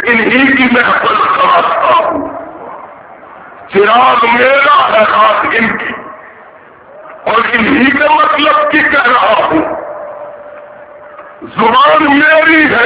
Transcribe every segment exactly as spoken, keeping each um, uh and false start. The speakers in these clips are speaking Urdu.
انہی کی محفل خاص ہوں، چراغ میرا ہے خاص ان کی، اور انہی کے مطلب کی کہہ رہا ہوں۔ زبان میری ہے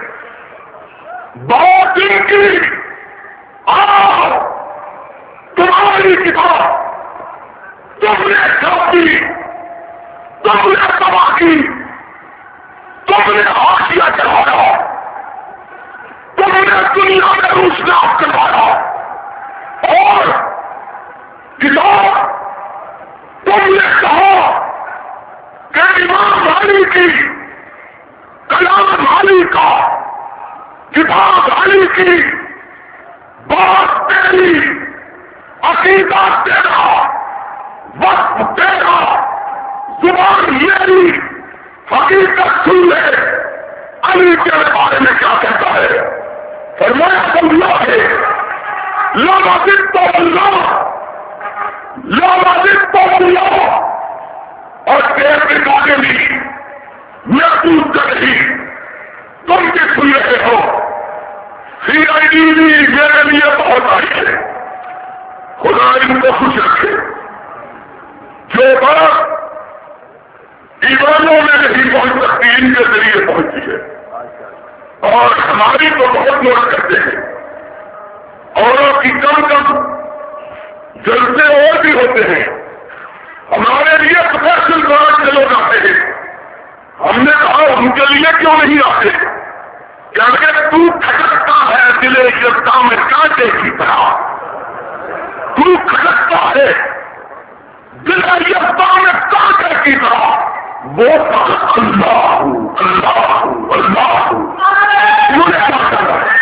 بات ان کی، آؤ تمہاری کتاب تم نے چھاپی، تم نے تباہ کی، تم نے حاشیہ چڑھایا، تم نے دنیا میں روشنا کروایا، اور کتاب تم نے کہا کہ امام علی کی، کلام علی کا، کتاب علی کی، بات تیری، عقیدہ تیرا، وقت تیرا، زبان میری، حقیقت سن لے علی کے بارے میں کیا کہتا ہے۔ فرمایا اللہ ہے لا ضد اللہ، لا ضد اللہ، اور تیرے کے بارے میں محفوظ کر رہی تم بھی سن رہے ہو۔ سی آئی ڈی میرے لیے بہت آئی ہے، خدا ان کو خوش رکھے۔ جو بات ایمانوں میں نہیں پہنچ سکتی ان کے ذریعے پہنچی ہے، اور ہماری تو بہت نوٹ کرتے ہیں، اوروں کی کم کم جلسے اور بھی ہوتے ہیں، ہمارے لیے پروفیشنل برانچ کے لوگ آتے ہیں۔ ہم نے کہا ان کے لیے کیوں نہیں آتے؟ کیونکہ تو کھٹکتا ہے دل یکتا میں کانٹے کی طرح، تو کھٹکتا ہے دل یکتا میں کانٹے کی طرح، وہ اللہ اللہ اللہ مجھے کیا کرنا ہے؟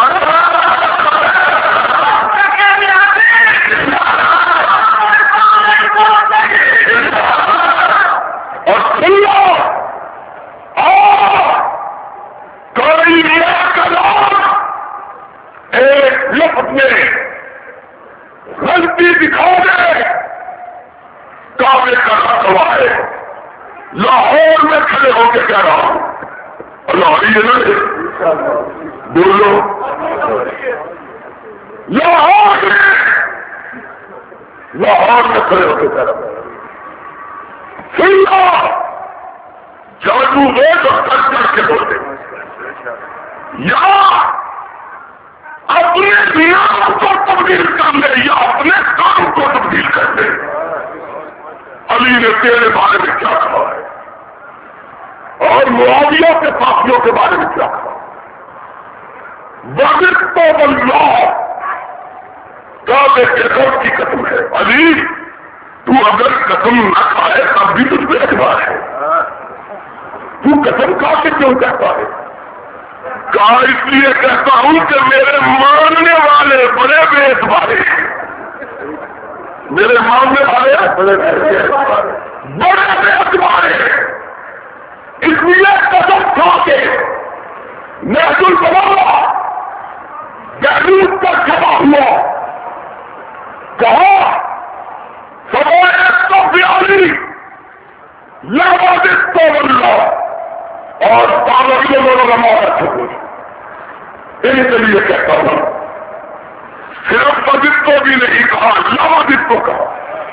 اور سن لو، کوئی نیا کلام ایک لفظ میں غلطی دکھا دے، کعبے کا رقبہ ہے، لاہور میں کھڑے ہو کے کہہ رہا ہوں، اللہ یہ نہ بولو، لاہور میں لاہور میں کھڑے ہو کے کہہ رہا ہوں، سن لو، جادو وہ تو کر کر کے بولتے یا اپنے نیام کو تبدیل کر لے یا اپنے کام کو تبدیل کر لے۔ علی نے تیرے بارے میں کیا کہا ہے اور معاویہ کے ساتھیوں کے بارے میں کیا کہا؟ وقت تو اللہ کعبے کے رب کی قسم ہے، علی تو اگر قسم نہ کھائے تب بھی تجھ پہ اعتبار ہے، تو قسم کھا کے کیوں کہتا ہے؟ کہا اس لیے کہتا ہوں کہ میرے ماننے والے بڑے بے اعتبار ہیں، میرے ماننے والے بڑے بے اعتبار ہیں، اس لیے قسم کھا کے محسوس بنا جہلوت پر جمع ہوا، کہا سوائے تو پیاری لوازم تو اللہ اور پابندیوں میں ہمارا چھوڑ ان کے لیے کہتا ہوں، صرف مجد کو بھی نہیں کہا، لوازم کو کہا،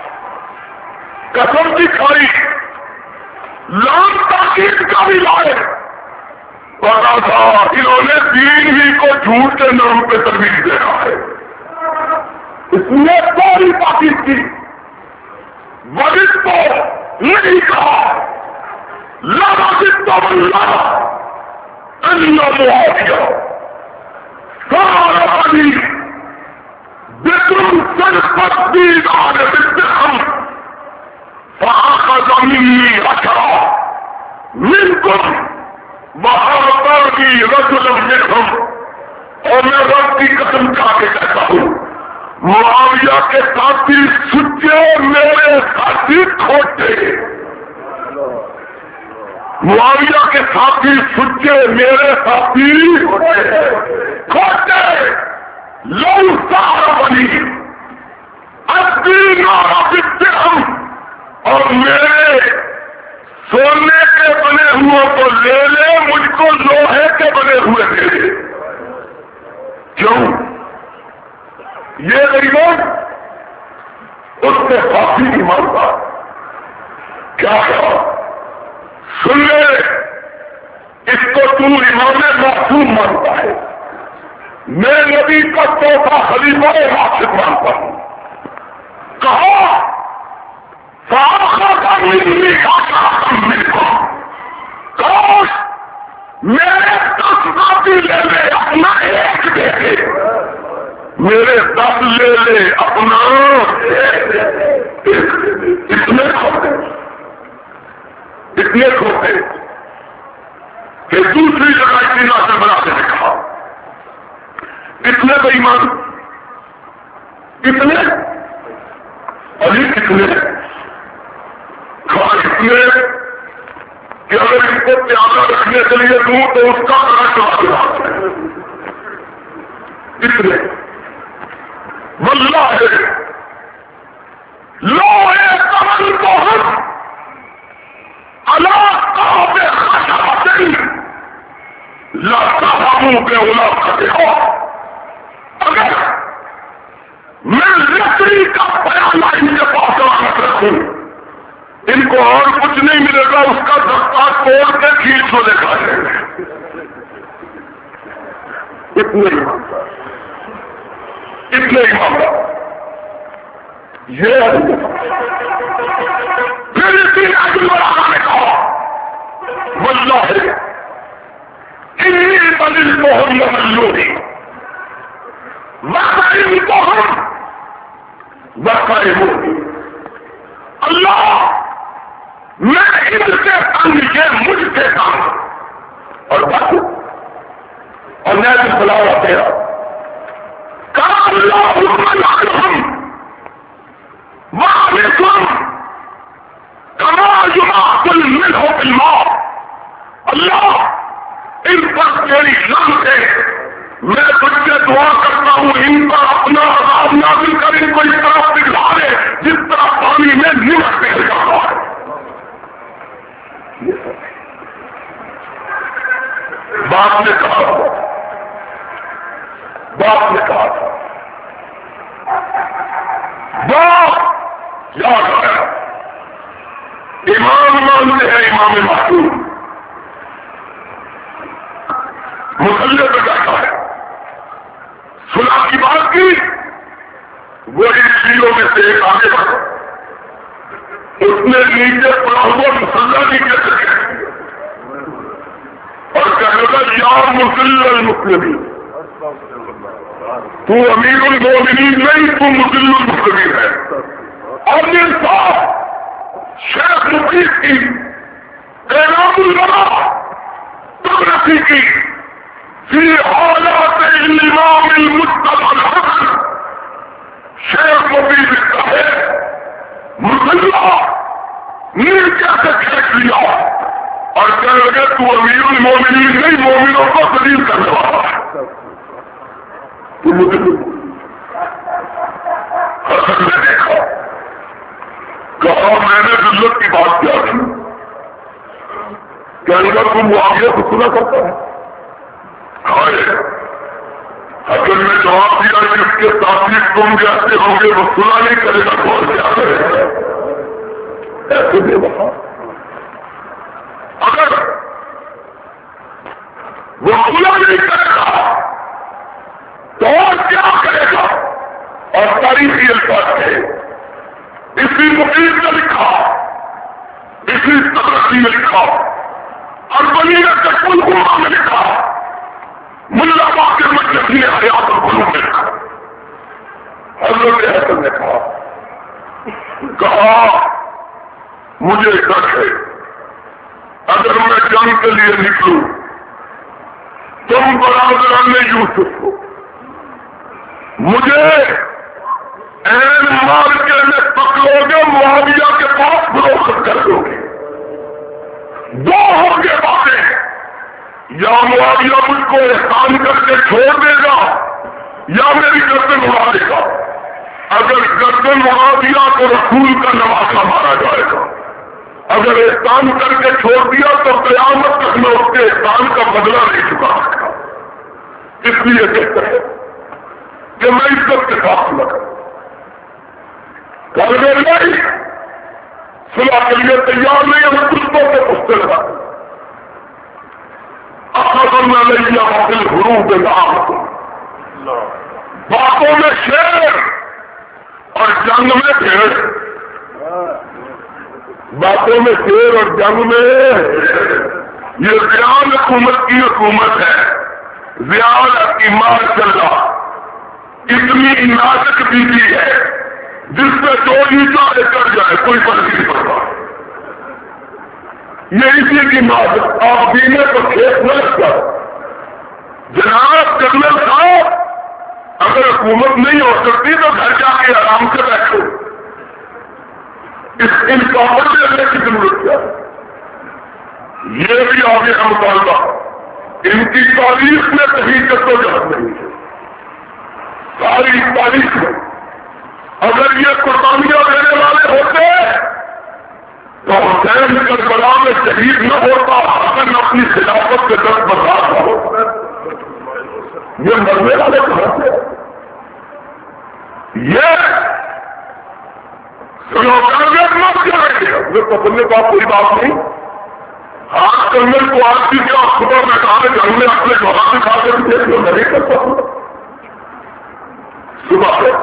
قسم کی کھائی، لام تاکید کا بھی لائے، پتا تھا انہوں نے دین ہی کو جھوٹ کے نام پہ ترویج دینا ہے، اس نے ساری تاکید کی، مجد کو نہیں کہا لوازم تو اللہ اللہ معافیہ سارا علی بکرم سرفت دیدار بالدخم فآخذ منی عشرا منکم وحرطانی رجل منہم، اور میں رب کی قسم کھا کے کہتا ہوں معاویہ کے ساتھی سچے میرے ساتھی کھوٹے، معاویہ کے ساتھی سچے میرے ساتھی کھوٹے، لو سارا بنی ادینارا بالدرہم، اور میرے سونے کے بنے ہوئے کو لے لے، مجھ کو لوہے کے بنے ہوئے دے لے، کیوں؟ یہ غریبان اس نے کافی نہیں مانتا. کیا کہا؟ سن لے، اس کو تو امام معصوم مانتا ہے، میں نبی کا چوتھا خلیفہ راشد مانتا ہوں. کہا فآخا کا ملی کا کاش میرے دس ساتھی لے لے اپنا ایک دے دے، میرے دس لے لے اپنا اتنے کھوتے اتنے کھوتے کہ دوسری جگہ اتنی ناسر بنا کے کہا اتنے بےایمان اتنے علی کتنے کہا اتنے کہ اگر ان کو پیادہ رکھنے کے لیے دوں تو اس کا کرا اتنے واللہ ہے لوہے کمل بہت اللہ کعب خشعتن لَتَفَهُمُ بِعُلَاقَتِهَا. اگر میں لکڑی کا پیالہ ان کے پاس رامت رکھوں ان کو اور کچھ نہیں ملے گا، اس کا دستہ توڑ کے کھینچ کو دکھا دیں گے. اتنے ہی مانتا اتنے ہی مانتا یہ پھر اسی عجل والا نے کہا واللہ انی بل المہم ملونی وقائم المہم وقائمونی. اللہ میں ان سے تنگ یہ مجھ سے تنگ اور بس اور میں بھی بلاوا تیرا کہا اللہم لعنہم وَعَلِكُمْ كَمَا يُعَقُ الْمِلْحُ بِالْمَاءِ. اللہ ان پر تیری لعنت ہے، میں تجھ سے دعا کرتا ہوں ان پر اپنا عذاب نازل کر ان کو اس طرح پگھلا دے جس طرح پانی میں نمک پگھل جاتا ہے. باپ نے کہا باپ نے کہا تھا باپ یاد آیا امام مانتے ہیں امام معصوم مسلح پہ بیٹھا ہے، صلح کی بات کی وہی چیزوں میں سے ایک آگے بڑھا اس نے نیچے پڑا ہوا مسلح نیچے سے اور کہنے لگا یا مسلح المسلمین، تو امیر المومنین نہیں، تو مسلح المسلمین ہے. اور یہ صاحب شیخ مقیس کی اعلام البراء تبرسی کی فی حالات الامام المجتبی الحسن، شیخ مقیس لکھتا ہے مسلح نیچے سے کھینچ لیا اور کہنے لگے تو امیر المومنین نہیں، مومنوں کو ذلیل کرنے والا ہے. تو مجھے حسن نے دیکھا کہا میں نے ذلت کی بات کیا کی، کہنے لگا تم معاویہ کو سنا کرتا ہے. حسن نے جواب دیا کہ اس کے ساتھی تم جیسے ہوں گے وہ سنا نہیں کرے گا تو اور کیا کرے گا. ایسے بے وفا اگر وہ سنا نہیں کرے گا تو اور کیا کرے گا. اور تاریخی الفاظ ہے اسی مقیم نے لکھا، اسی تبرسی میں لکھا، اور بنی کشمل گما میں لکھا، ملا باقر مجلس نے حیات القلوب میں لکھا. حضرت حسن نے کہا کہا مجھے ڈر ہے اگر میں جنگ کے لیے نکلوں تم برادران یوسف ہو، مجھے این مار کے میں پکڑو گے، معاویہ کے پاس فروخت کر دو گے. دو ہوں گے باتیں، یا معاویہ مجھ کو احسان کر کے چھوڑ دے گا یا میری گردن اڑا دے گا. اگر گردن اڑا دیا تو رسول کا نواسا مارا جائے گا، اگر احسان کر کے چھوڑ دیا تو قیامت تک میں اس کے احسان کا بدلہ نہیں چکا سکتا. اس لیے کہتے ہیں کہ میں عزت کے ساتھ نہ کروں. گھر میں نہیں صلح کے لیے تیار نہیں ہے. ہم کتوں سے پوچھتے لگا اخذنا لیا دل حروب العام باتوں میں شیر اور جنگ میں بھیڑ. باتوں میں شیر اور جنگ میں یہ ریال حکومت کی حکومت ہے. ریال کی مار چل رہا اتنی نازک بیوی ہے جس پہ جو ہی چاہے چڑھ جائے کوئی فرق نہیں پڑتا. یہ اسی کی نازک آپ بینے کو کھیت نہ کر. جناب جنرل صاحب اگر حکومت نہیں ہو سکتی تو گھر جا کے آرام سے بیٹھو. اس ان کامر دینے کی ضرورت کیا ہے؟ یہ بھی آگے کا مطالبہ. ان کی تاریخ میں کہیں جدوجہد نہیں ہے. ساری تاریخ میں اگر یہ قربانیاں دینے والے ہوتے تو حسین کربلا میں شہید نہ ہوتا. اگر اپنی خلافت کے درد برداشت نہ ہوتا. یہ مرنے والے کہاں سے یہ سلوکانیت مت کریں گے. میں پسند کا کوئی بات نہیں. ہاتھ کرنے کو آج بھی کیا صبح میں کہا کہ ہم نے اپنے جواب میں کھا کر کے جو نہیں کر سکتا. صبح سے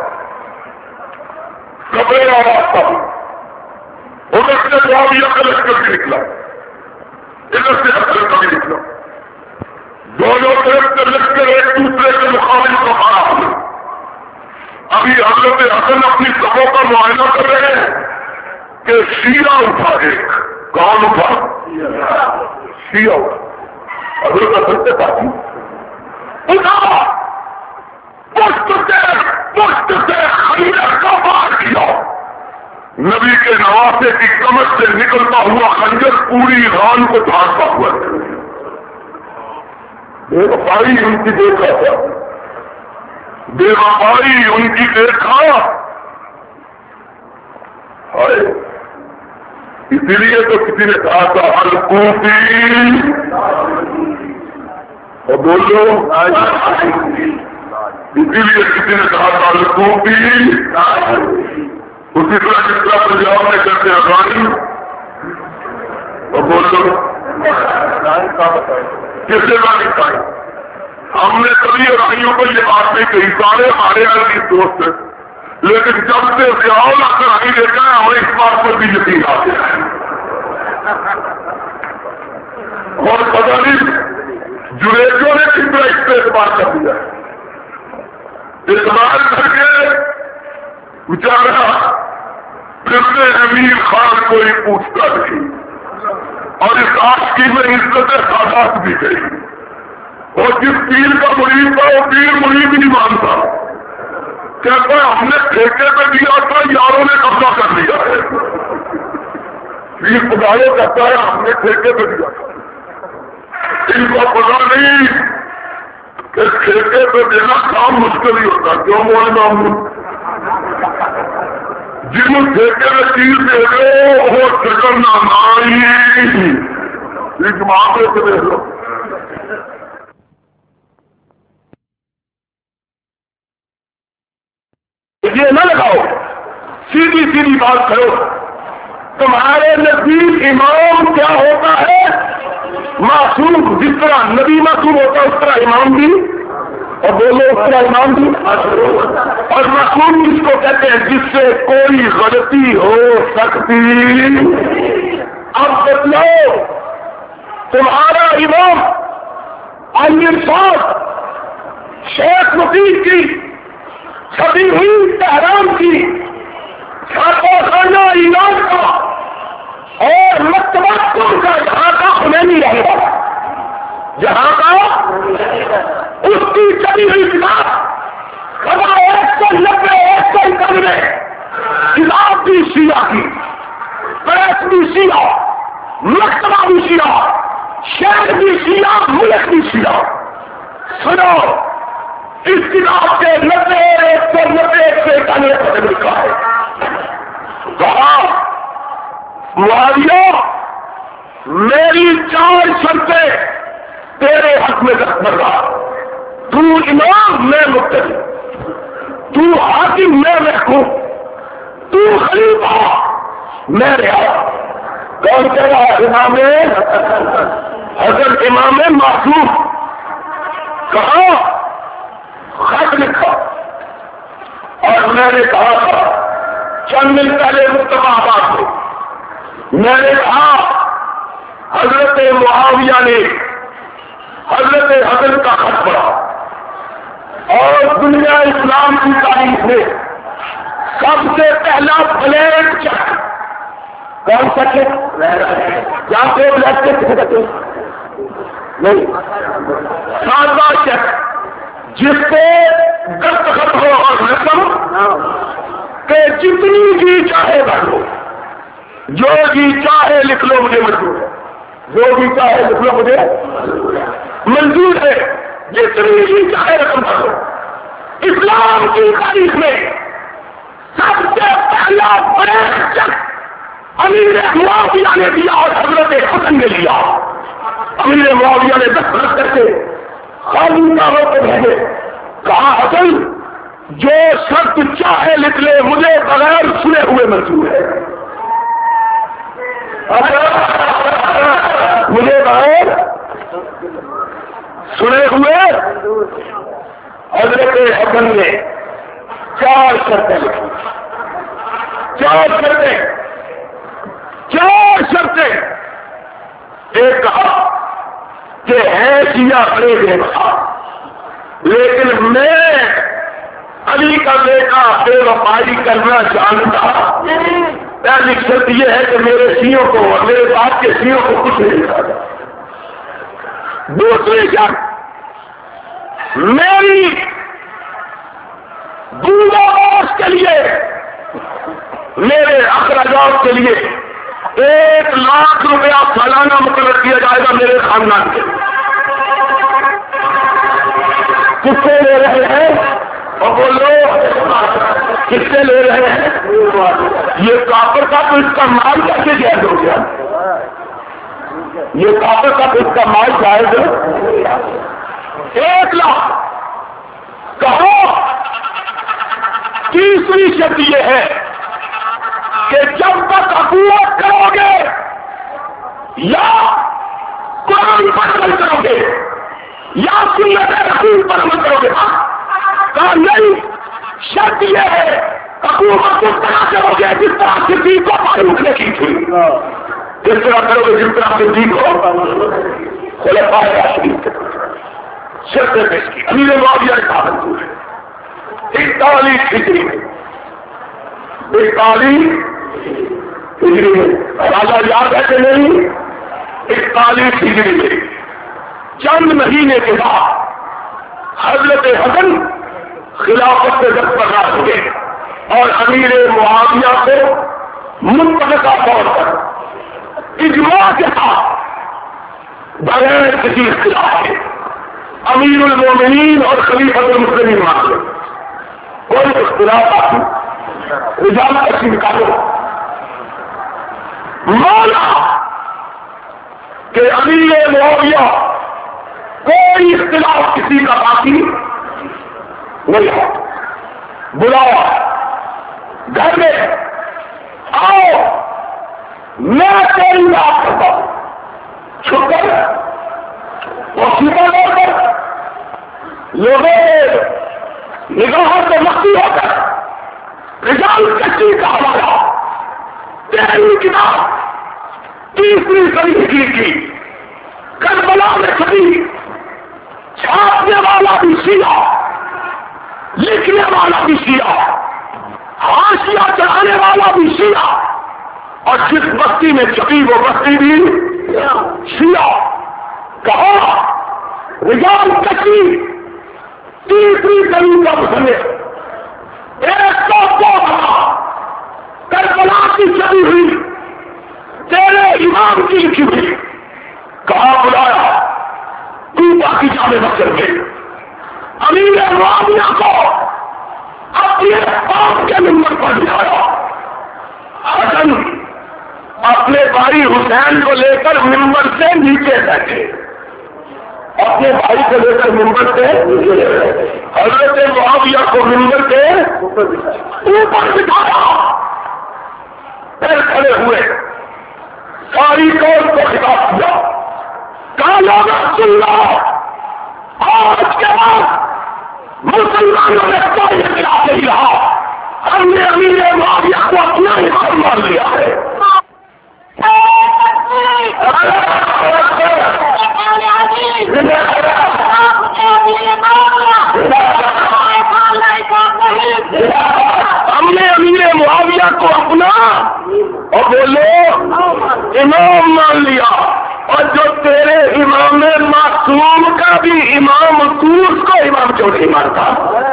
کپڑے کا راستہ ادھر سے جواب یہ کلک کر کے نکلا. ادھر سے کلک کر کے نکلا. دونوں طرف سے لگ کر ایک دوسرے کے مقابل کو کھڑا. ابھی حضرت حسن اپنی سبوں کا معائنہ کر رہے ہیں کہ شیعہ اٹھا. ایک کون اٹھا؟ شیعہ اٹھا. حضرت حسن سے کہا اٹھا پشت سے پشت سے خنجر کا وار کیا. نبی کے نواسے کی کمر سے نکلتا ہوا خنجر پوری ایران کو دھاڑتا ہوا. بے وفائی ان کی دیکھا تھا. بے وفائی ان کی دیکھا. ہائے اسی لیے تو کسی نے کہا تھا الکوفی اور بولو. اسی لیے کسی نے کہا تھا الکوفی. اسی طرح جس طرح پنجاب میں کرتے افغانی اور بولو کس نے بات دکھائی. ہم نے کبھی ارائیوں کو یہ بات نہیں کہی. سارے ہمارے یہاں کی دوست ہیں لیکن جب سے سیاؤ لا کر آئی دیکھا ہے ہمیں اس بات پر بھی یقین آ گیا ہے. اور پتہ نہیں جریجوں نے کس طرح اس پہ اعتبار کر دیا ہے. اعتبار کر کے بیچارہ پھر امیر خان کوئی پوچھتا نہیں اور اس آشکی میں عزت سادات بھی گئی. اور جس پیر کا مرید تھا وہ پیر مرید نہیں مانتا. کہتا ہے ہم نے ٹھیکے پہ دیا تھا یاروں نے قبضہ کر لیا ہے. پیر خدایو کہتا ہے ہم نے ٹھیکے پہ دیا تھا. ان کو پتا نہیں کہ ٹھیکے پہ دینا کام مشکل ہی ہوتا. کیوں بولے معمول جن ٹھیکے میں چیز دے دو وہ ٹکرنا نہیں. ایک معاملے سے دیکھ لو. یہ نہ لگاؤ سیدھی سیدھی بات کرو. تمہارے نزدیک امام کیا ہوتا ہے؟ معصوم. جس طرح نبی معصوم ہوتا ہے اس طرح امام بھی. اور بولو اس طرح امام بھی. اور معصوم جس کو کہتے ہیں جس سے کوئی غلطی ہو سکتی. اب بتلاؤ تمہارا امام عامر صاحب شیخ مفید کی چھپی ہوئی تحرام کی چھاپا خانہ ایران کا اور مکتبہ ان کا جہاں کا خمینی رہے گا. جہاں کا اس کی چھپی ہوئی کتاب خدا ایک سو نبے ایک سو اکانوے کتاب بھی شیعہ کی پریس بھی شیعہ مکتبہ بھی شیعہ شہر بھی شیعہ ملک بھی شیعہ. سنو اس کتاب کے نبے ایک سو نبے ایک سو اکانوے پر لکھا ہے کہا معاویہ میری چار شرطیں تیرے حق میں دستبردار. تو امام میں مقتدی. تو حاکم میں رکھوں، تو خلیفہ میں رہا۔ کون کہہ رہا ہے؟ امام حضرت امام معصوم۔ کہا خط لکھا، اور میں نے کہا تھا چند دن پہلے مصطفیٰ آباد میں میں نے کہا حضرت معاویہ نے حضرت حسن کا خط پڑھا، اور دنیا اسلام کی تاریخ میں سب سے پہلا بلینک چیک کون سا چیک؟ جہاں پہ بلیک چیک کسے کہتے نہیں، سادہ چیک جس پہ دستخط ہو اور رقم کہ جتنی جی چاہے بھر لو، جو جی چاہے لکھ لو مجھے منظور ہے، جو بھی چاہے لکھ لو مجھے منظور ہے، جتنی جی چاہے رقم بھر لو۔ اسلام کی تاریخ میں سب سے پہلا بڑے چیک امیر معاویہ نے دیا اور حضرت حسن نے لیا۔ امیر معاویہ نے دستخط کر کے خالی کاغذ کو بھیجے، کہا حسن جو شرط چاہے لکھ لے مجھے بغیر سنے ہوئے منظور ہے، مجھے بغیر سنے ہوئے۔ حضرت حسن نے چار شرطیں لکھی، چار شرطیں چار شرطیں ایک کہا کہ ہے شیعہ بڑے بے وفا، لیکن میں علی کا بیٹا بے وفائی کرنا جانتا۔ پہلی شرط یہ ہے کہ میرے شیعوں کو اور میرے باپ کے شیعوں کو کچھ نہیں دکھاتا۔ دوسری شرط میری دودھ کے لیے، میرے اخراجات کے لیے ایک لاکھ روپیہ سالانہ مقرر کیا جائے گا میرے خاندان کے۔ کس سے لے رہے ہیں؟ اور بولو کس سے لے رہے ہیں؟ یہ کافر کا تو اس کا مال کیسے جائز ہو گیا؟ یہ کافر کا تو اس کا مال جائز ہے؟ ایک لاکھ کہو۔ تیسری شرط یہ ہے کہ جب تک حکومت کرو گے یا قرآن پر عمل کرو گے یا سنت رسول پر عمل کرو گے، کہا نہیں، شرط یہ ہے حکومت اس طرح کرو گے جس طرح صدیق کو فاروق نے کی تھی، جس طرح کرو گے جس طرح صدیق کو خلفائے راشدین کے شرط پیش کی۔ امیر معاویہ نے کہا منظور ہے۔ اکتالیس ہجری میں اکتالیس ہجری میں راجا یاد ہے کہ نہیں؟ اکتالیس ہجری میں چند مہینے کے بعد حضرت حسن خلافت سے دستبردار ہوئے اور امیر معاویہ کو متفقہ طور پر اجماع کے ساتھ بغیر کسی اختلاف کے امیر المومنین اور خلیفۃ المسلمین مان لے۔ کوئی اختلاف آتی رجال کسی نکالو مانا کہ امیر معاویہ کوئی اختلاف کسی کا باقی نہیں ہے، بلاؤ گھر میں آؤ، میں تیری بات کرتا ہوں، چھپ کر اور چھپا لوگ کر لوگوں نگاہوں سے مخفی ہو کر رجال کشی کا ہمارا تیری کتاب تیسری صدی ہجری کی کربلا میں چھپی، چھاپنے والا بھی شیعہ، لکھنے والا بھی شیعہ، حاشیہ چڑھانے والا بھی شیعہ، اور جس بستی میں چھپی وہ بستی بھی شیعہ۔ کہا رجال کشی تیسری صدی کا مصنف ایک سو دو بنا کربلا کی چھپی ہوئی تیرے امام کی لکھی ہوئی، کہا بلایا کوفہ کی جامع مسجد میں امیر معاویہ کو اپنے باپ کے منبر پر بٹھایا۔ حسن اپنے بھائی حسین کو لے کر منبر سے نیچے بیٹھے، اپنے بھائی کو لے کر ممبر سے حضرت معاویہ کو ممبر سے اوپر بٹھایا، پھر کھڑے ہوئے، ساری قوم کو خطاب کیا، کہا لوگوں سن لو، آج کے بعد مسلمانوں نے کوئی خلاف نہیں رہا، ہم نے امیر معاویہ کو اپنا امام مان لیا ہے۔ ہم نے امیر معاویہ کو اپنا اور بولو امام مان لیا، اور جو تیرے امام معصوم کا بھی امام سور کو امام کیوں نہیں مانتا؟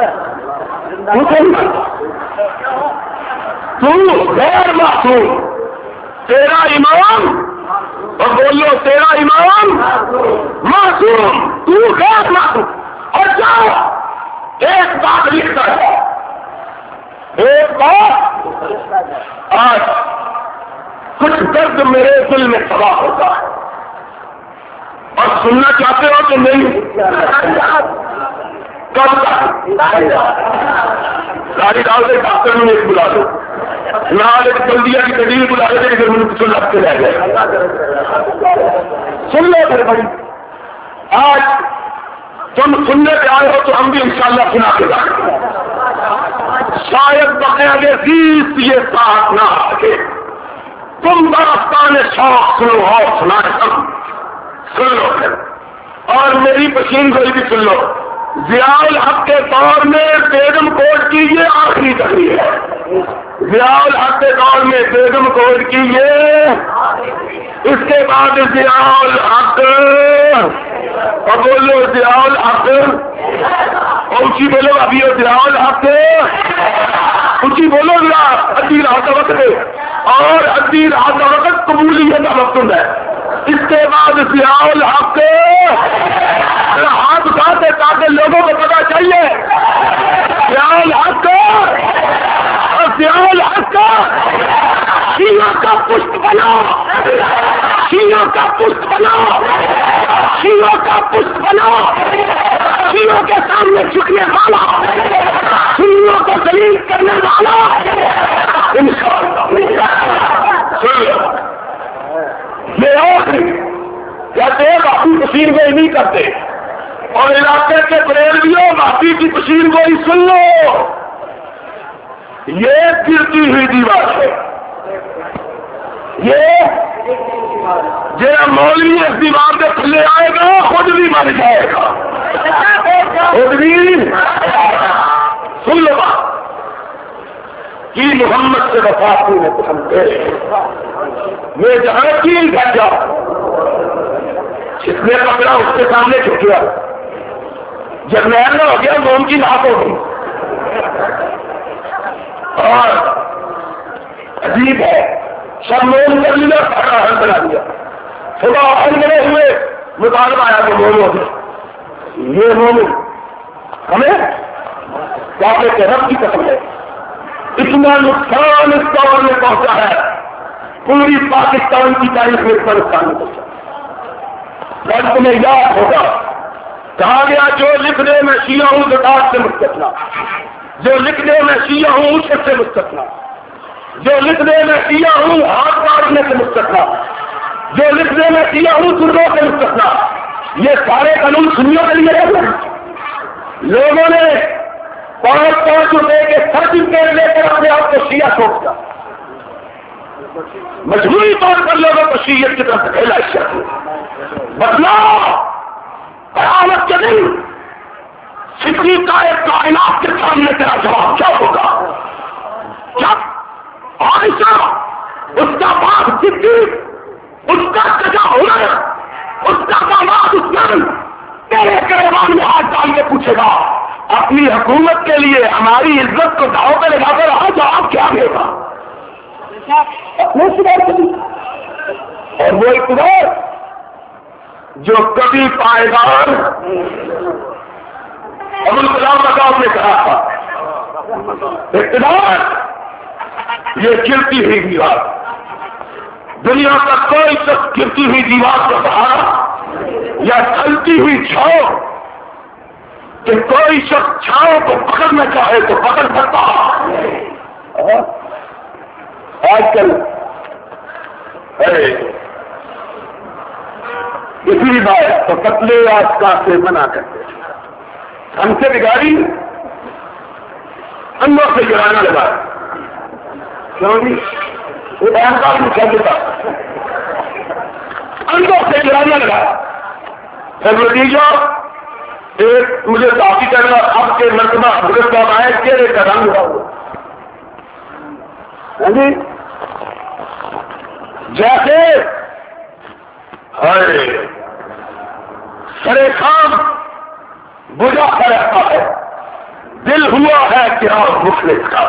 تو غیر معصوم، تیرا امام، اور بولو تیرا امام معصوم، تو غیر معصوم۔ اور جاؤ ایک بات لکھتا ہے، ایک بات، آج کچھ درد میرے دل میں تباہ ہوتا ہے اور سننا چاہتے ہو کہ نہیں؟ کب تک گاڑی ڈال دے، ڈاکٹر نے ایک بلا دو، نہ ایک جلدی کی گڈی بلا دے کہ مجھے تو لگ کے رہ گئے۔ سن لو پھر بھائی، آج تم سننے پہ آئے ہو تو ہم بھی انشاءاللہ سنا کے جائیں گے، شاید بقیہ عزیز یہ ساتھ نہ آگے، تم برفتان شوق سنو اور سنائے سب سن لو پھر، اور میری پشین گوئی بھی سن لو۔ ضیاء الحق کے دور میں بیگم کوٹ کی یہ آخری تقریر ہے، ضیاء الحق کے دور میں بیگم کوٹ کی یہ، اس کے بعد ضیاء الحق، اور بولو ضیاء الحق، اونچی بولو ابھی ضیاء الحق، اونچی بولو ذرا، ادھی رات کا وقت ہے اور ادھی رات کا وقت قبولیت کا وقت ہے، اس کے بعد ضیاء الحق، ہاتھ اٹھاتے تاکہ لوگوں کو پتا چاہیے ضیاء الحق، اور ضیاء الحق شیعوں کا پشت بنا، شیعوں کا پشت بنا، شیعوں کا پشت بنا، شیعوں کے سامنے جھکنے والا، سنیوں کو دلیل کرنے والا، انشاءاللہ۔ یہ اور کہتے ہیں باقی پشین گوئی نہیں کرتے، اور علاقے کے بریلویوں باقی کی پشین گوئی سن لو، یہ گرتی ہوئی دیوار ہے، یہ جہاں مولوی اس دیوار کے کھلے آئے گا خود بھی مر جائے گا، خود بھی سن لو بات کی محمد سے وفاقی نے پسند کرے، میں جہاں کی گھر جا جس نے پکڑا اس کے سامنے جھک گیا، جب محل ہو گیا موم کی ناک ہو گئی، اور عجیب ہے سب موم کر لیا، سارا حل بنا دیا، صبح حل بنے ہوئے مطالبہ آیا کہ موم ہو گیا، یہ موم ہمیں کافی کے رب کی قسم ہے، اتنا نقصان اس دور میں پہنچا ہے، پوری پاکستان کی تاریخ میں اتنا نقصان نہیں پہنچا۔ رب تمہیں یاد ہوگا کہا گیا جو لکھنے میں شیعہ ہوں زکات سے مستثنا، جو لکھنے میں شیعہ ہوں عشر سے مستثنا، جو لکھنے میں شیعہ ہوں ہاتھ کاٹنے سے مستثنا، جو لکھنے میں شیعہ ہوں سروں سے مستثنا، یہ سارے قانون سنیوں کے لیے ہیں۔ لوگوں نے پانچ پانچ روپے کے سرٹیفکیٹ لے کر اپنے آپ کو شیعہ سوچا، مجبوری طور پر لوگوں کو شیعت کی طرف کھیلا شک بدلاؤ، قیامت کے دن فکری کا ایک کائنات کے سامنے تیرا جواب کیا ہوگا؟ کیا عائشہ، اس کا باپ صدیق، اس کا سجا ہونا، اس کا داماد عثمان تیرے گریبان میں ہاتھ ڈال کے پوچھے گا اپنی حکومت کے لیے ہماری عزت کو داؤ پہ لگا کر آ جواب کیا دے گا؟ اور وہ اقتدار جو کبھی پائیدار، ابوالکلام آزاد نے کہا تھا اقتدار یہ گرتی ہوئی دیوار، دنیا کا کوئی شخص گرتی ہوئی دیوار کا سہارا یا چلتی ہوئی چھاؤ کہ کوئی شخص چھاؤ کو پکڑنا چاہے تو پکڑ سکتا. آج کل اسی بات تو قتل آسکا سے منع کرتے ہم سے بگاڑی اندر سے جلانا لگا. کیوں جی وہ بیان کا بھی کر دیتا اندر سے جلانا لگا. پھر نتیجہ ایک مجھے کافی کرنا اب کے مرتبہ حضرت صاحب آئے چہرے کا رنگ ہوا ہوا جی جیسے سرے خام بجا کر رہتا ہے. دل ہوا ہے چراغ مخلص کا,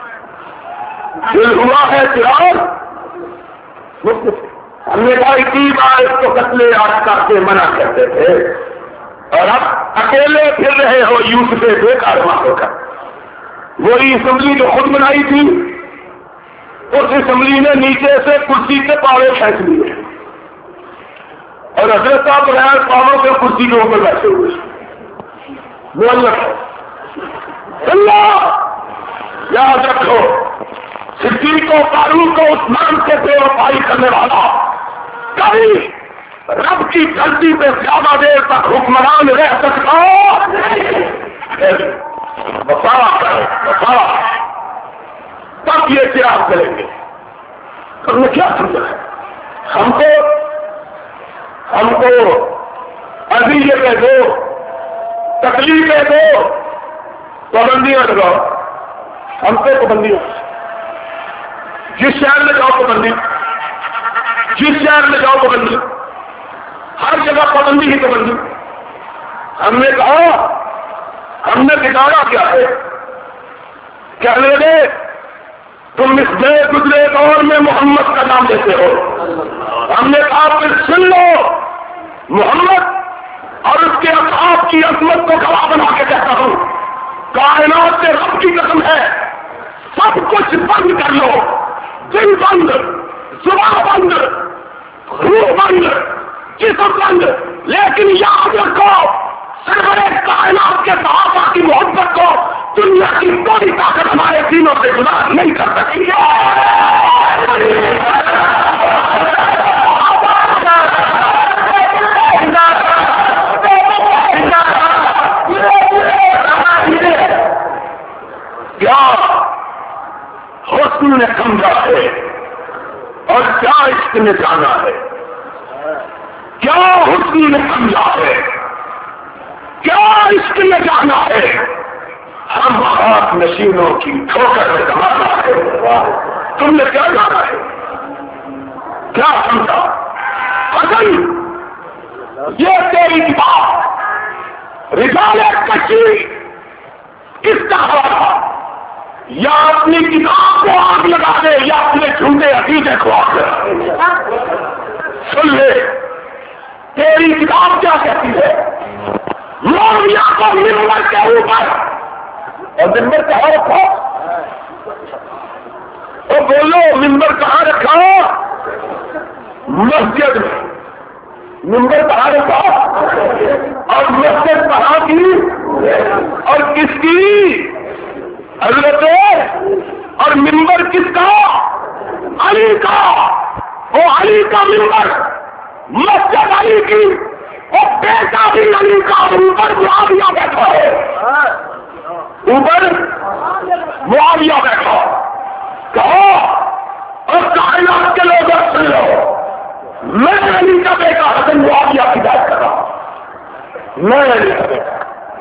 دل ہوا ہے چراغ مخلص. ہم نے کہا اتنی بار اس کو قتل آسکا سے منع کرتے تھے اور اب اکیلے پھر رہے ہو یوسف بے کارواں ہو کر. وہی اسمبلی جو خود بنائی تھی اس اسمبلی نے نیچے سے کرسی کے پاوے کھینچ لیے اور حضرت صاحب بغیر پاؤں سے کرسی کے اوپر بیٹھے ہوئے. اللہ یاد رکھو صدیق کو فاروق کو عثمان سے بے وفائی کرنے والا کبھی رب کی غلطی پہ زیادہ دیر تک حکمران رہ سکتا. وفا وفا تب یہ چراغ کریں گے. ہم نے کیا سمجھا ہے ہم کو ہم کو اذیتیں دو تکلیفیں دو پابندیاں لگاؤ. ہم پہ پابندیاں جس شہر میں جاؤ پابندی جس شہر میں جاؤ پابندی ہر جگہ پابندی ہی پابندی. ہم نے کہا ہم نے بگاڑا کیا ہے کہنے لگے تم اس نئے گزرے دور میں محمد کا نام لیتے ہو. ہم نے کہا پھر سن لو محمد اور اس کے اصحاب کی عظمت کو گواہ بنا کے کہتا ہوں کائنات سے رب کی قسم ہے سب کچھ بند کر لو. دل بند, زبان بند, روح بند, جسم بند, لیکن یاد رکھو سرور کائنات کے صحابہ کی محبت کو دنیا کی کوئی طاقت ہمارے دینوں سے جدا نہیں کر سکتی. کیا حسن نے سمجھا ہے اور کیا عشق نے جانا ہے. کیا حسن نے سمجھا ہے کیا عشق نے جانا ہے. ہم ہاتھ نشینوں کی ٹھوکر میں جمانا ہے. تم نے کیا جانا ہے کیا سمجھا. اصل یہ تیری کتاب رسالت کشی کس کا حوالہ یا اپنی کتاب کو آگ لگا دے یا اپنے جھوٹے عقیدے کو آگ لگا دے. سن لے تیری کتاب کیا کہتی ہے مولویا کو ممبر کے اوپر اور ممبر کہاں رکھا اور بولو ممبر کہاں رکھا مسجد میں. ممبر کہاں رکھا اور مسجد کہاں کی اور کس کی حضرت اور ممبر کس کا علی کا. وہ علی کا ممبر مسجد علی کی وہ بیٹا بھی علی کا اوپر معاویہ بیٹھا ہے اوپر معاویہ بیٹھا. کہو اور کائنات کے لوگ سن لو میں علی کا بیٹا حسن معاویہ کی بات کر رہا ہوں. میں علی کا بیٹا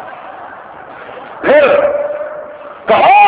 پھر کہو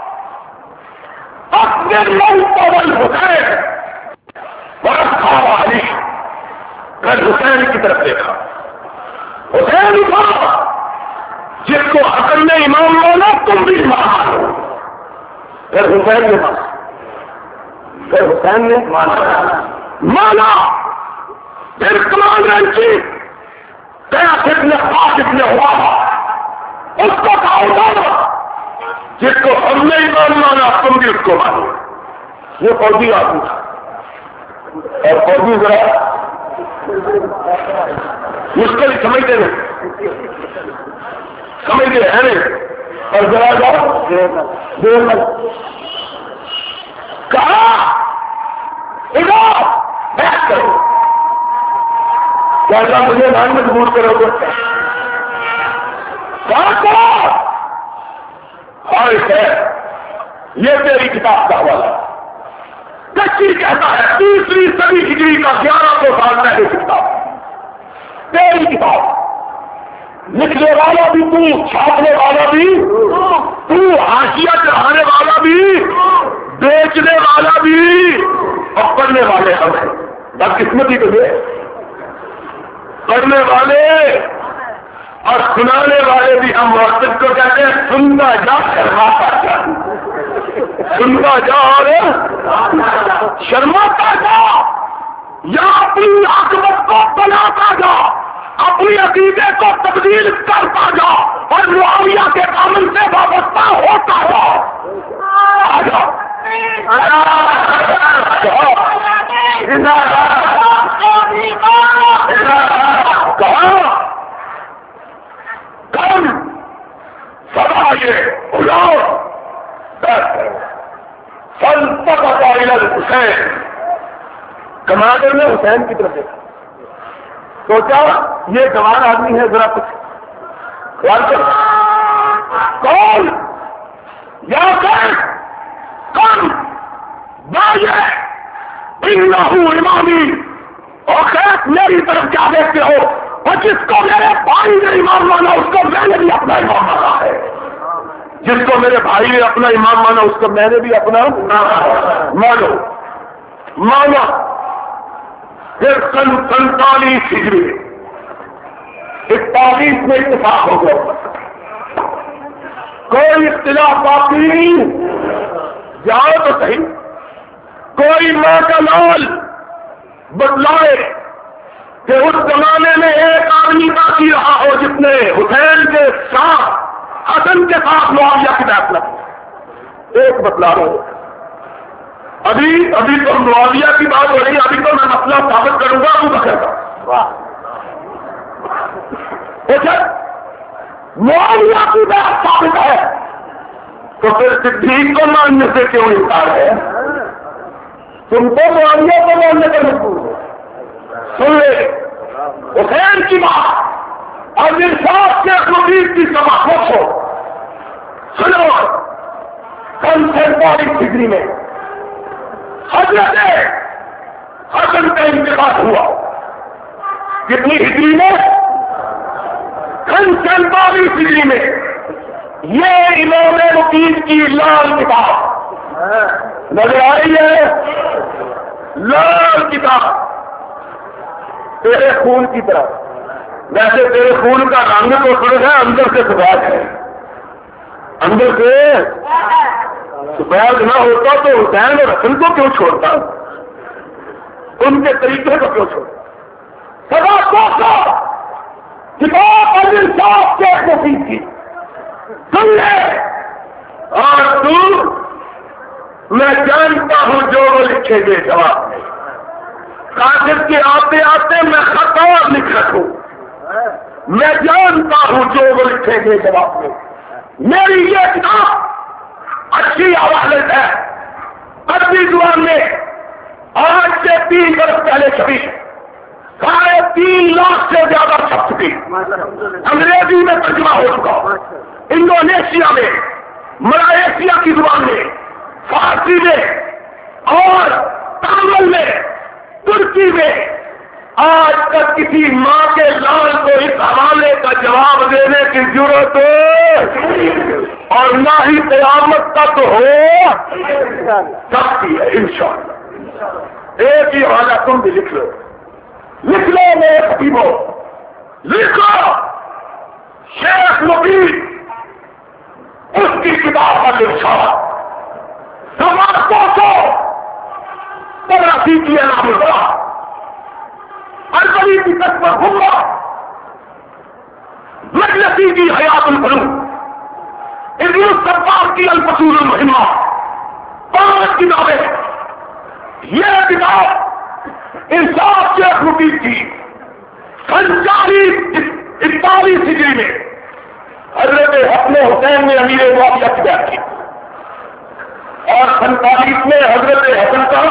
اپنے من پول حسین برف کھا علی. پھر حسین کی طرف دیکھا حسین اٹھا جس کو حسن نے امام مانا تم بھی امام مانو. پھر حسین نے مانا پھر حسین نے مانا مانا پھر کمانڈر چیف تیرا کتنے خاص اتنے ہوا اس کو کہا اٹھانا جس کو ہم نے ایمان مانا تم بھی اس کو مانو. یہ فوجی آدمی تھا اور فوجی ذرا مشکل سمجھتے ہیں سمجھتے ہیں نہیں اور ذرا جاؤ دیر کہا ادھر بیٹھ کرو کیا مجھے مان مجبور کرو گے اور یہ تیری کتاب کا حوالہ کچی کہتا ہے تیسری صدی ہجری کا گیارہ سو سال پہلے کتاب تیری کتاب لکھنے والا بھی تو چھاپنے والا بھی تو حاشیہ چڑھانے والا بھی بیچنے والا بھی اور پڑھنے والے ہم ہیں بدقسمتی کو دے پڑھنے والے اور سنانے والے بھی ہم مرتب کو کہتے ہیں سنتا جا شرماتا جا سنتا جا اور شرماتا جا یا اپنی عاقبت کو بناتا جا اپنی عقیدے کو تبدیل کرتا جا اور معاویہ کے عمل سے وابستہ ہوتا جا آ جا کہاں کم سدا یہ الاؤ فل تک حسین کمانڈر نے حسین کی طرف دیکھا سوچا یہ جوان آدمی ہے ذرا کچھ خیال کر کون یا کون کون باجے امامی اور خیر میری طرف کیا دیکھتے ہو اور جس کو میرے بھائی نے امام مانا اس کو میں نے بھی اپنا امام مانا ہے جس کو میرے بھائی نے اپنا امام مانا اس کو میں نے بھی اپنا مانو مانا پھر سن سنتالیس ہجری اکتالیس میں اتفاق ہو گیا کوئی اختلاف باقی نہیں جاؤ تو صحیح کوئی ماں کا لال بتلائے کہ اس زمانے میں ایک آدمی باقی رہا ہو جس نے حسین کے ساتھ حسن کے ساتھ معاویہ کی بیعت نہ ایک بتلا رہا ہو ابھی ابھی تو معاویہ کی بات ہو رہی ابھی تو میں مسئلہ ثابت کروں گا ابو بکر کا اچھا معاویہ کی بات ثابت ہے تو پھر صدیق کو ماننے سے کیوں انکار ہے تم تو معاویہ کو ماننے کا مجبور ہو سن لے حسین کی بات اور انصاف کے مزید کی سبا خوش ہو سنو کل سینتالیس ڈگری میں حضرت حسن کا انتقال ہوا کتنی ڈگری میں کل سینتالیس ڈگری میں یہ امام مقیم کی لال کتاب نظر آ رہی ہے لال کتاب تیرے خون کی طرح ویسے تیرے خون کا رنگ تو سرخ ہے اندر سے سفید ہے اندر سے سفید نہ ہوتا تو حسین اور حسن کو کیوں چھوڑتا ان کے طریقے کو کیوں چھوڑتا سدا کوسا کتاب اور انصاف کے مفید کی سن لے اور تو میں جانتا ہوں جو وہ لکھے گے جواب میں کاغذ کے آتے آتے میں خطا لکھ رکھوں میں جانتا ہوں جو وہ لکھیں گے جواب میں میری یہ کتاب اچھی حوالت ہے عربی زبان میں آج سے تین برس پہلے چھپی ساڑھے تین لاکھ سے زیادہ چھپ چکی انگریزی میں ترجمہ ہو چکا انڈونیشیا میں ملائیشیا کی زبان میں فارسی میں اور تامل میں ترکی میں آج تک کسی ماں کے لال کو اس حوالے کا جواب دینے کی ضرورت اور نہ ہی قیامت تک ہو سکتی ہے انشاءاللہ ایک ہی حوالہ تم بھی لکھ لو لکھ لو میرے حبیبو لکھو شیخ مبین اس کی کتاب کا ارشاد سماج کو پڑھاتی کی نام ہوا اربلی کی تک پر ہوا مجلسی کی حیات الفلوم ابن الصباح کی الفصول المہمہ پانچ کتابیں یہ کتاب انصاف شیخ مبین کی سن چالیس اکتالیس ہجری میں حضرت حسن حسین نے امیر معاویہ کی بیعت کی اور سینتالیس میں حضرت حسن کا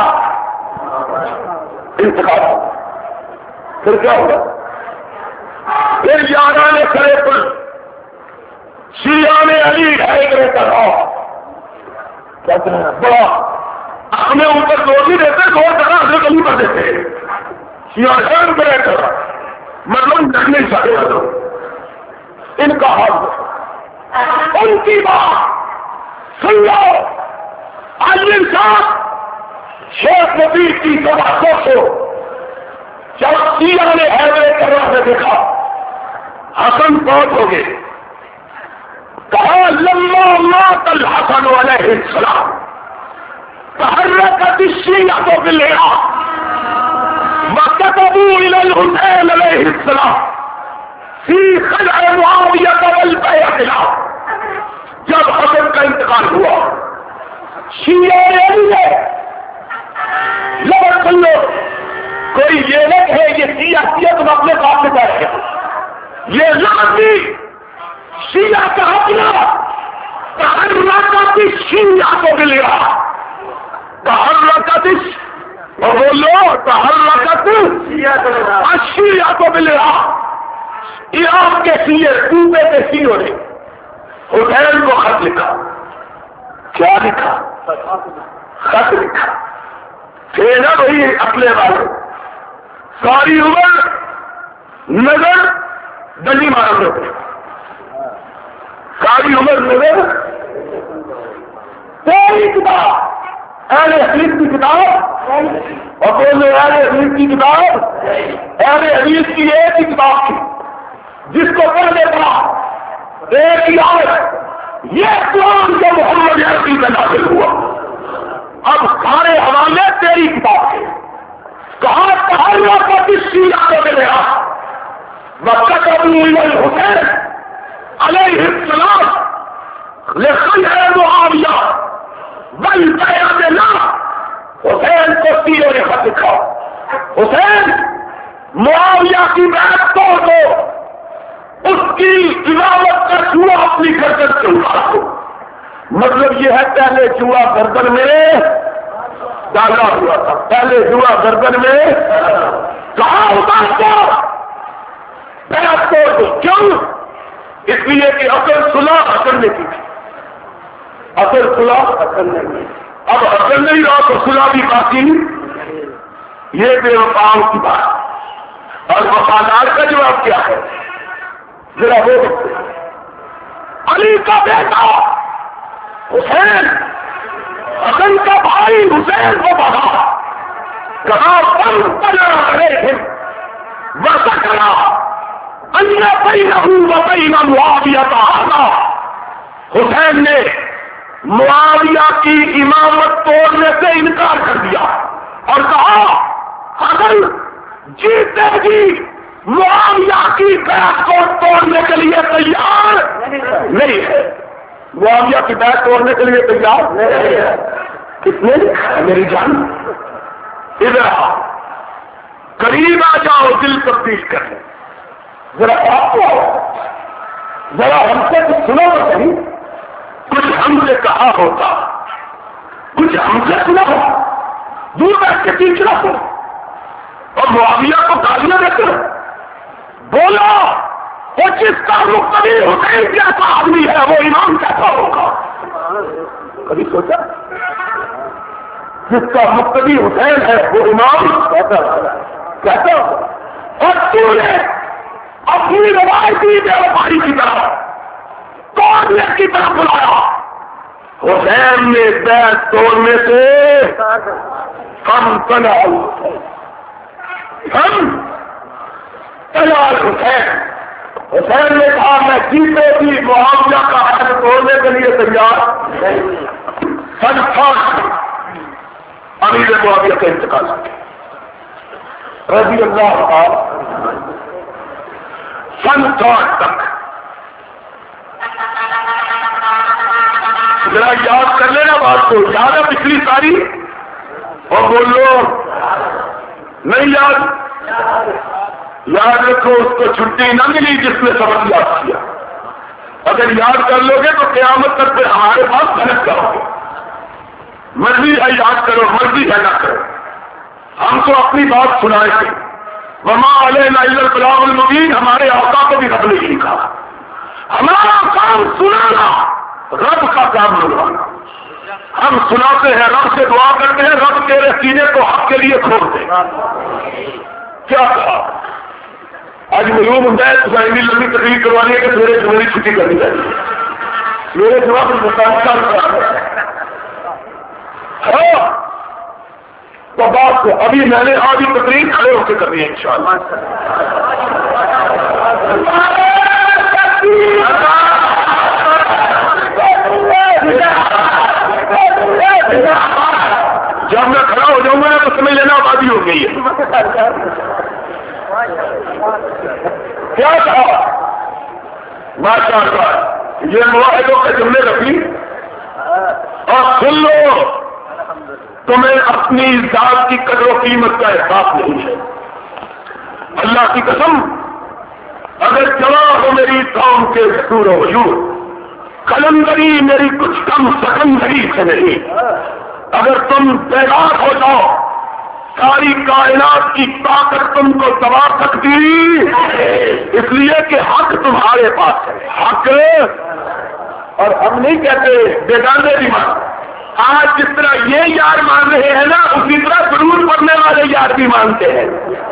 انتخاب ہوا. پھر کیا ہوگا؟ پھر یاران کھڑے پر شیعہ نے علی حیدر کا رہا کہتے ہیں بڑا اپنے اوپر زور نہیں دیتے، زور کرا حضرت علی پر دیتے شیعہ حیدر کرے کرا مطلب نہیں سکتے ان کا حال. ان کی بات سن لو. عالم صاحب شیخ نبی کی توقع کو جب شیعہ نے حیدر کرا سے دیکھا حسن فوت ہو گئے. کہا لما مات الحسن علیہ السلام تحرکت الشیعة بالعراق وكتبوا الى الحسين علیہ السلام فی خلع معاویہ والبیعۃ له. جب حسن کا انتقال ہوا شیعہ نے لوگ سن لو کوئی یہ لگ ہے یہ سیاست میں اپنے ساتھ میں بیٹھ گیا یہ لازمی شیعہ کا اپنا تحرکت الشیعة کو ملیا تحرکت اور بولو تحرکت الشیعة کو ملیا. عراق کے شیعہ صوبے کے شیعوں نے حسین کو خط لکھا. کیا لکھا؟ خط لکھا. پھر وہی اپنے والے ساری عمر نظر دلی مارن ہوتے ساری عمر نظر تیری کتاب اہل حدیث کی کتاب اور بولے اہل حدیث کی کتاب اہل حدیث کی ایک ہی کتاب تھی جس کو پڑھنے پڑا ایک ہی آیت یہ قرآن جو محمد عربی کا نازل ہوا. اب سارے حوالے تیری کتاب کے کہاں تحرکت الشیعة کو ملیا وكتبوا الى الحسين علیہ السلام لخلع معاویہ والبیعۃ له. حسین کو شیعوں نے خط لکھا حسین معاویہ کی بیعت توڑ دو اس کی امامت کا جوا اپنی گردن سے اٹھا دو. مطلب یہ ہے پہلے جوا گردن میں ڈالا ہوا تھا پہلے جوا گردن میں کہاں اتار دو بیعت توڑ دو. کیوں؟ اس لیے کہ اصل صلح حسن نے کی تھی. اصل صلح حسن نے کی. اب حسن نہیں رہا تو صلح بھی باقی یہ بے وفاؤں کی بات. اور وفادار کا جواب کیا ہے ذرا وہ علی کا بیٹا حسین حسن کا بھائی حسین کو بڑھا کہاں پر بنا رہے وسکنا ان بینہ و بین معاویہ تعالی. حسین نے معاویہ کی امامت توڑنے سے انکار کر دیا اور کہا حسن جیتے جی معاویہ کی بیعت کو توڑنے کے لیے تیار نہیں ہے. معاویہ کی بیعت توڑنے کے لیے تیار نہیں ہے. کتنے میری جان ادھر قریب آ جاؤ دل تبدیل کر لیں. ذرا آپ کو ذرا ہم سے کچھ سنو تو صحیح. کچھ ہم سے کہا ہوتا کچھ ہم سے سنا ہو دور بیٹھ کے پیچھنا ہو اور معاویہ کو گالیاں دیتے ہو. بولا وہ جس کا مقتدی حسین جیسا آدمی ہے وہ امام کیسا ہوگا؟ کبھی سوچا؟ جس کا مقتدی حسین ہے وہ امام کیسا ہوگا؟ کیسا ہوگا؟ اور تو نے اپنی روایتی بے وفائی کی طرف توڑنے کی طرف بلایا. حسین نے بیعت توڑنے سے کم تنا ہم تیار حسین. حسین نے کہا میں جیتے بھی معاویہ کا حق توڑنے کے لیے تیار سن ساٹھ امیر معاویہ کا انتقال رضی اللہ عنہ سن ساٹھ تک. ذرا یاد کر لینا بات کو. یاد ہے پچھلی تاریخ اور بولو نہیں یاد یاد رکھو اس کو چھٹی نہ ملی جس نے سبق یاد کیا. اگر یاد کر لو گے تو قیامت تک پھر ہمارے پاس محنت کرو گے. مرضی ہے یاد کرو، مرضی ہے نہ کرو. ہم تو اپنی بات سنائے تھے. وما علینا الا البلاغ المبین، ہمارے آقا کو بھی رب نے یہی کہا. ہمارا کام سنانا، رب کا کام منوانا. ہم سناتے ہیں، رب سے دعا کرتے ہیں، رب تیرے سینے کو حق کے لیے کھول دے. کیا کہا؟ آج معلوم ہوتا ہے تو اتنی لمبی تقریر کروانی ہے کہ سویرے سویرے چھٹی کرنی چاہیے. میرے جواب ہاں تو بات کو ابھی میں نے آج تقریر کھڑے ہو کے کرنی ہے انشاءاللہ. جب میں کھڑا ہو جاؤں گا تو سمجھ لینا آبادی ہو گئی ہے. کیا کہا؟ ماشاء اللہ یہ معاہدوں کے جملے رکھی اور سن لو، تمہیں اپنی ذات کی قدر و قیمت کا احساس نہیں ہے. اللہ کی قسم اگر جواب ہو میری قوم کے سور و وجود، قلندری میری کچھ کم سکندری سے نہیں. اگر تم بیدار ہو جاؤ ساری کائنات کی طاقت تم کو دبا سکتی، اس لیے کہ حق تمہارے پاس ہے. حق اور ہم نہیں کہتے بیگانے بھی مان. آج جس طرح یہ یار مان رہے ہیں نا، اسی طرح ضرور پڑھنے والے یار بھی مانتے ہیں.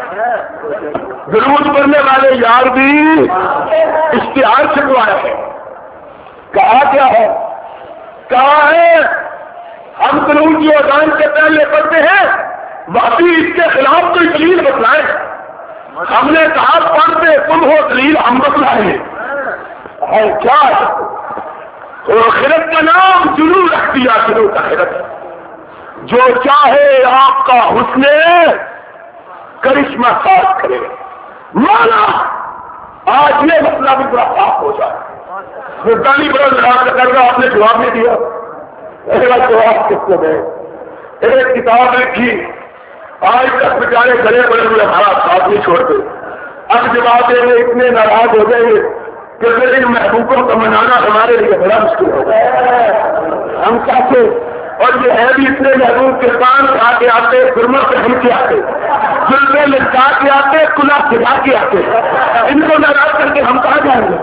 ضرور پڑھنے والے یار بھی اشتہار چھپوایا ہے. کہا کیا ہے؟ کہا ہے ہم ضرور کی اذان سے پہلے پڑھتے ہیں، باقی اس کے خلاف کوئی دلیل بتلائے. ہم نے کہا پڑھتے تم ہو دلیل ہم بتلائیں. کیا آخرت کا نام جلو رکھ دیا، جلو آخرت. جو چاہے آپ کا حسن کرشمہ صاف کرے. مانا آج یہ مسئلہ بھی بڑا صاف ہو جائے. سلطانی بڑا لڑا کر رہا، آپ نے جواب نہیں دیا. میرا جواب کس کو دے؟ ایک کتاب لکھی، آج تک بیچارے گلے بڑے ہوئے ہمارا ساتھ نہیں چھوڑتے. اب جواب دینے اتنے ناراض ہو جائیں گے کہ پھر ان محبوبوں کو منانا ہمارے لیے بڑا مشکل ہوگا. ہم چاہتے اور یہ ہے بھی اتنے محبوب کے پان کھا کے آتے، سرما پہن کے آتے، جلدے لٹکا کے آتے، کلا سجا کے آتے. ان کو ناراض کر کے ہم کہاں جائیں گے؟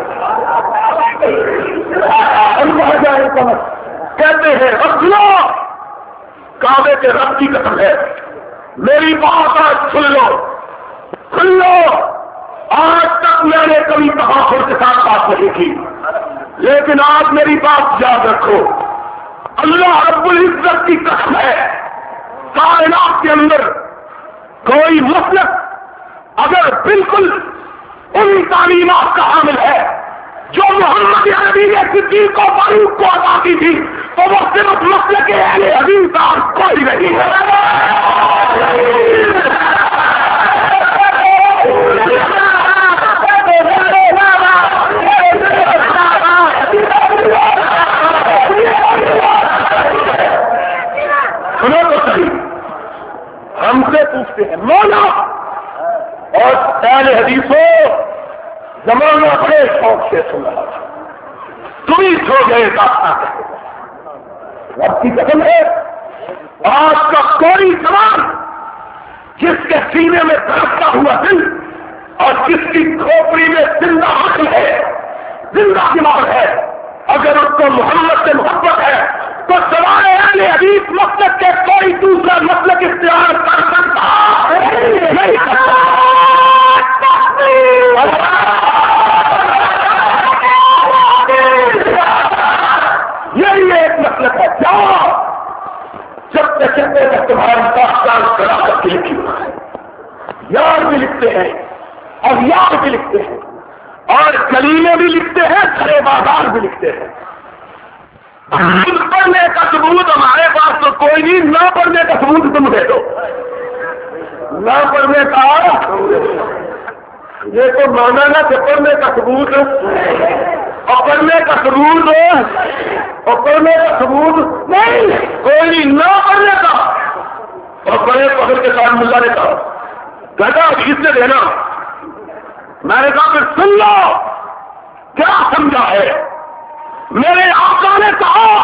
ہم کہاں جائیں گے؟ کہتے ہیں رب لو، کعبے کے رب کی قسم ہے میری بات آج سن لو، سن لو. آج تک میں نے کبھی تحفظ کے ساتھ بات نہیں کی، لیکن آج میری بات یاد رکھو. اللہ رب العزت کی قسم ہے کائنات کے اندر کوئی مسلک اگر بالکل ان تعلیمات کا حامل ہے جو محمد عربی نے صدیق و فاروق کو عطا کی تھی، تو وہ صرف مسلک اہل حدیث کا کوئی نہیں ہے. سنو تو صحیح، ہم سے پوچھتے ہیں مولا اور اہل حدیثوں زمانہ بڑے شوق سے سن رہا تھا، تم ہی سو گئے داستان. رب کی قسم ہے آج کا کوئی زمان جس کے سینے میں دھڑکتا ہوا دل اور جس کی کھوپڑی میں زندہ عقل ہے، زندہ دماغ ہے، اگر اس کو محمد سے محبت ہے تو سوائے اہل حدیث مسلک کے کوئی دوسرا مسلک اختیار کر سکتا نہیں کرتا. یہی ایک مسلک ہے. جاؤ جب تک چلتے تک تمہاری داستان کرا کر کے لکھی ہوا ہے. یار بھی لکھتے ہیں اور یار بھی لکھتے ہیں اور کلیمے بھی لکھتے ہیں، کھڑے بازار بھی لکھتے ہیں. پڑھنے کا ثبوت ہمارے پاس تو کوئی نہیں، نہ پڑھنے کا ثبوت تم دے دو. نہ پڑھنے کا یہ تو مانا نہ کہ پڑھنے کا ثبوت اور پڑھنے کا ثبوت اور پڑھنے کا ثبوت نہیں کوئی نہیں، نہ پڑھنے کا. اور بڑے پکڑ کے ساتھ ملا نے کہا کہتا حدیث سے دینا میں نے کہا کہ سن لو، کیا سمجھا ہے؟ میرے آقا نے کہا